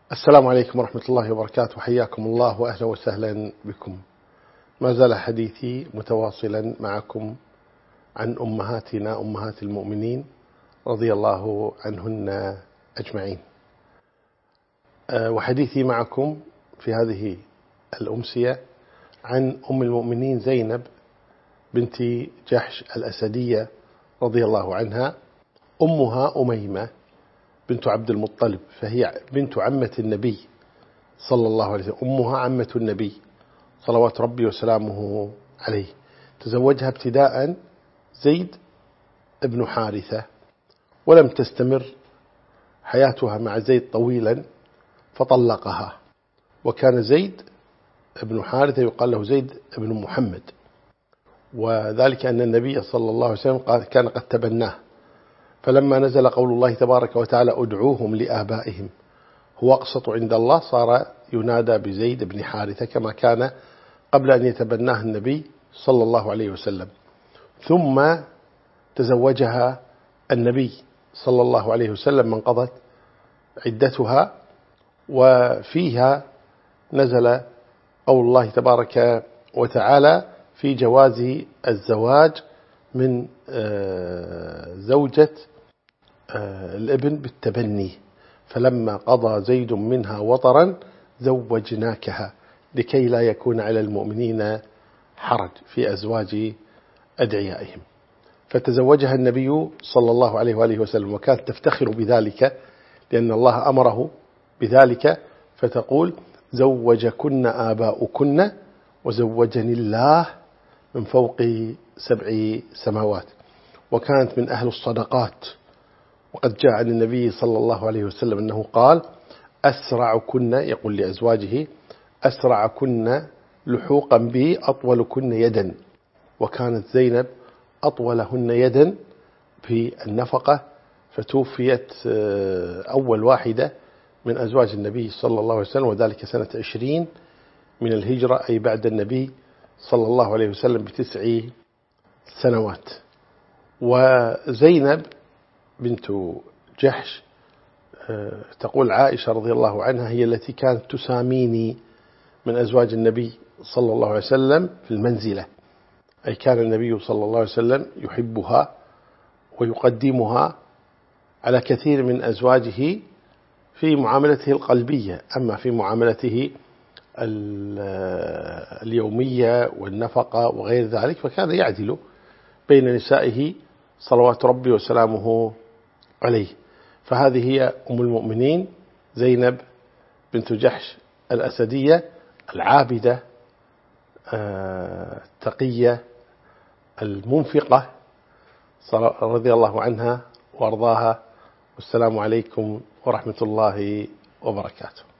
السلام عليكم ورحمة الله وبركاته. حياكم الله وأهلا وسهلا بكم. ما زال حديثي متواصلا معكم عن أمهاتنا أمهات المؤمنين رضي الله عنهن أجمعين. وحديثي معكم في هذه الأمسية عن أم المؤمنين زينب بنت جحش الأسدية رضي الله عنها. أمها أميمة بنت عبد المطلب، فهي بنت عمة النبي صلى الله عليه وسلم، أمها عمة النبي صلوات ربي وسلامه عليه. تزوجها ابتداء زيد بن حارثة، ولم تستمر حياتها مع زيد طويلا فطلقها، وكان زيد بن حارثة يقال له زيد بن محمد، وذلك أن النبي صلى الله عليه وسلم كان قد تبناه، فلما نزل قول الله تبارك وتعالى ادعوهم لآبائهم هو أقسط عند الله، صار ينادى بزيد بن حارثة كما كان قبل أن يتبناه النبي صلى الله عليه وسلم. ثم تزوجها النبي صلى الله عليه وسلم من قضت عدتها، وفيها نزل قول الله تبارك وتعالى في جواز الزواج من زوجة الابن بالتبني، فلما قضى زيد منها وطرا زوجناكها لكي لا يكون على المؤمنين حرج في أزواج أدعيائهم. فتزوجها النبي صلى الله عليه وآله وسلم، وكانت تفتخر بذلك لأن الله أمره بذلك، فتقول زوجكن آباؤكن وزوجني الله من فوق 7 سماوات. وكانت من أهل الصدقات، وقد جاء عن النبي صلى الله عليه وسلم أنه قال أسرعكن، يقول لأزواجه أسرعكن لحوقا بي أطولكن يدا، وكانت زينب أطولهن يدا في النفقة، فتوفيت أول واحدة من أزواج النبي صلى الله عليه وسلم، وذلك سنة 20 من الهجرة، أي بعد النبي صلى الله عليه وسلم ب9 سنوات. وزينب بنت جحش تقول عائشة رضي الله عنها هي التي كانت تساميني من أزواج النبي صلى الله عليه وسلم في المنزلة، أي كان النبي صلى الله عليه وسلم يحبها ويقدمها على كثير من أزواجه في معاملته القلبية، أما في معاملته اليومية والنفقة وغير ذلك فكان يعدل بين نسائه صلوات ربي وسلامه عليه. فهذه هي أم المؤمنين زينب بنت جحش الأسدية العابدة التقية المنفقة رضي الله عنها وأرضاها. والسلام عليكم ورحمة الله وبركاته.